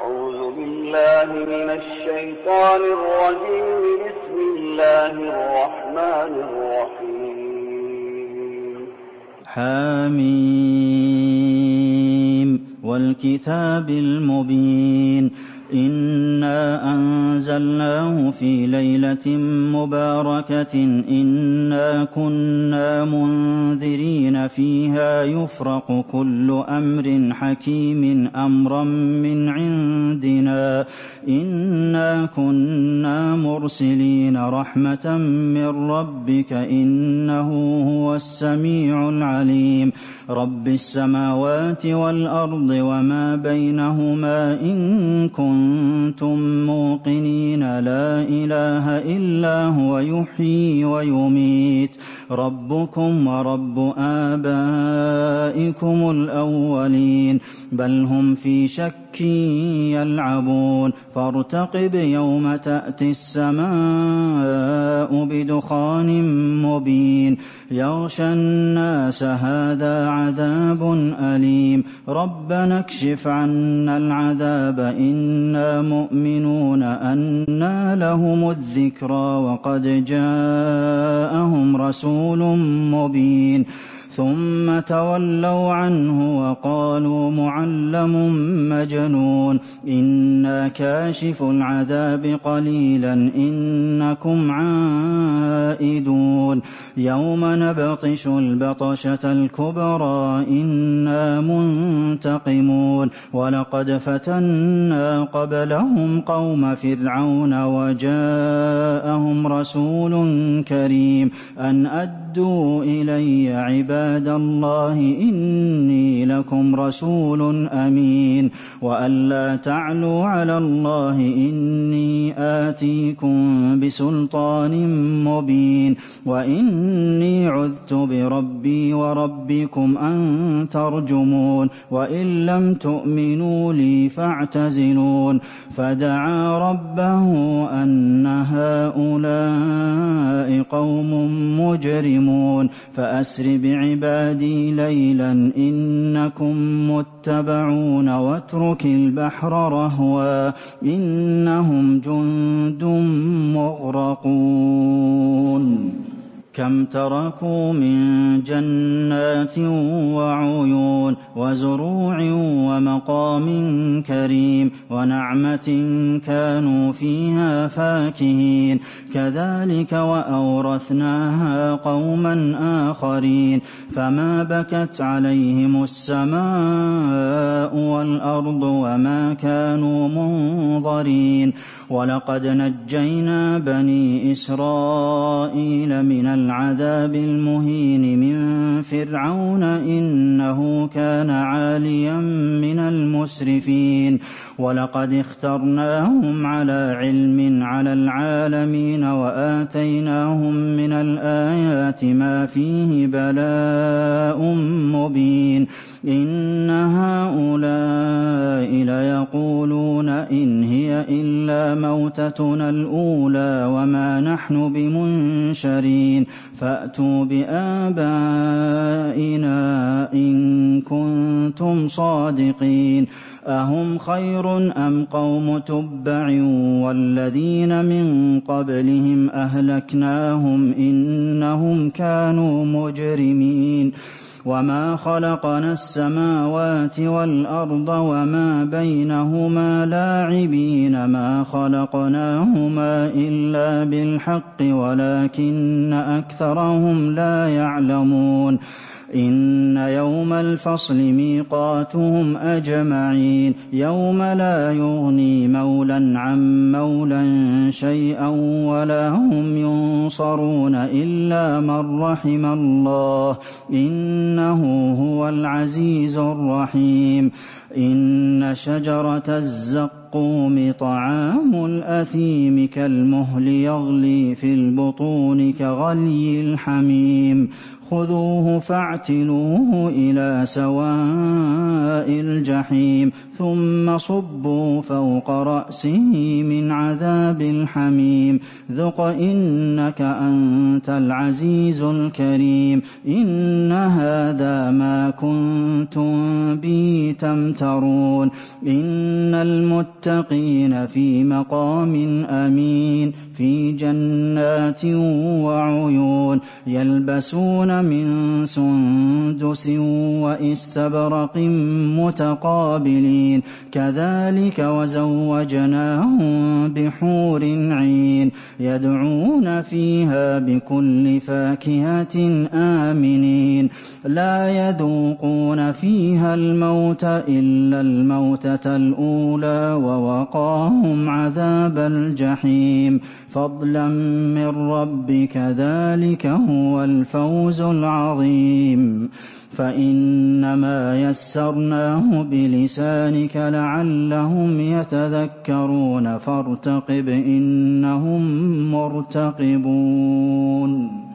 أعوذ بالله من الشيطان الرجيم. بسم الله الرحمن الرحيم. حميم والكتاب المبين إنا أنزلناه في ليلة مباركة إنا كنا منذرين فيها يفرق كل أمر حكيم أمرا من عندنا إنا كنا مرسلين رحمة من ربك إنه هو السميع العليم. رب السماوات والأرض وما بينهما إن كنتم موقنين لا إله إلا هو يحيي ويميت ربكم ورب آبائكم الأولين بل هم في شك يلعبون فارتقب يوم تأتي السماء بدخان مبين يغشى الناس هذا عذاب أليم ربنا اكشف عنا العذاب إنا مؤمنون أنى لهم الذكرى وقد جاءهم رسول مبين ثم تولوا عنه وقالوا معلم مجنون إنا كاشف العذاب قليلا إنكم عائدون يوم نبطش البطشة الكبرى إنا منتقمون ولقد فتنا قبلهم قوم فرعون وجاءهم رسول كريم أن أدوا إلي عباد الله إني لكم رسول أمين وأن لا تعلوا على الله إني آتيكم بسلطان مبين وإني عذت بربي وربكم أن ترجمون وإن لم تؤمنوا لي فاعتزلون فدعا ربه أن هؤلاء قوم مجرمون فأسر بعبادي ليلا إنكم متبعون واترك البحر رهوا إنهم جند مغرقون كم تركوا من جنات وعيون وزروع ومقام كريم ونعمة كانوا فيها فاكهين كذلك وأورثناها قوما آخرين فما بكت عليهم السماء والأرض وما كانوا منظرين ولقد نجينا بني إسرائيل من العذاب المهين من فرعون إنه كان عاليا من المسرفين ولقد اخترناهم على علم على العالمين وآتيناهم من الآيات ما فيه بلاء مبين إن هؤلاء ليقولون إن هي إلا موتتنا الأولى وما نحن بمنشرين فأتوا بآبائنا إن كنتم صادقين أهم خير أم قوم تبع والذين من قبلهم أهلكناهم إنهم كانوا مجرمين وما خلقنا السماوات والأرض وما بينهما لاعبين ما خلقناهما إلا بالحق ولكن أكثرهم لا يعلمون إن يوم الفصل ميقاتهم أجمعين يوم لا يغني مولى عن مولى شيئا ولا هم ينصرون إلا من رحم الله إنه هو العزيز الرحيم إن شجرة الزقوم طعام الأثيم كالمهل يغلي في البطون كغلي الحميم خذوه فاعتلوه إلى سواء الجحيم ثم صبوا فوق رأسه من عذاب الحميم ذق إنك أنت العزيز الكريم إن هذا ما كنتم به تمترون إن المتقين في مقام أمين في جنات وعيون يلبسون من سندس وإستبرق متقابلين كذلك وزوجناهم بحور عين يدعون فيها بكل فاكهة آمنين لا يذوقون فيها الموت إلا الموتة الأولى ووقاهم عذاب الجحيم فضلا من ربك ذلك هو الفوز العظيم فإنما يسرناه بلسانك لعلهم يتذكرون فارتقب إنهم مرتقبون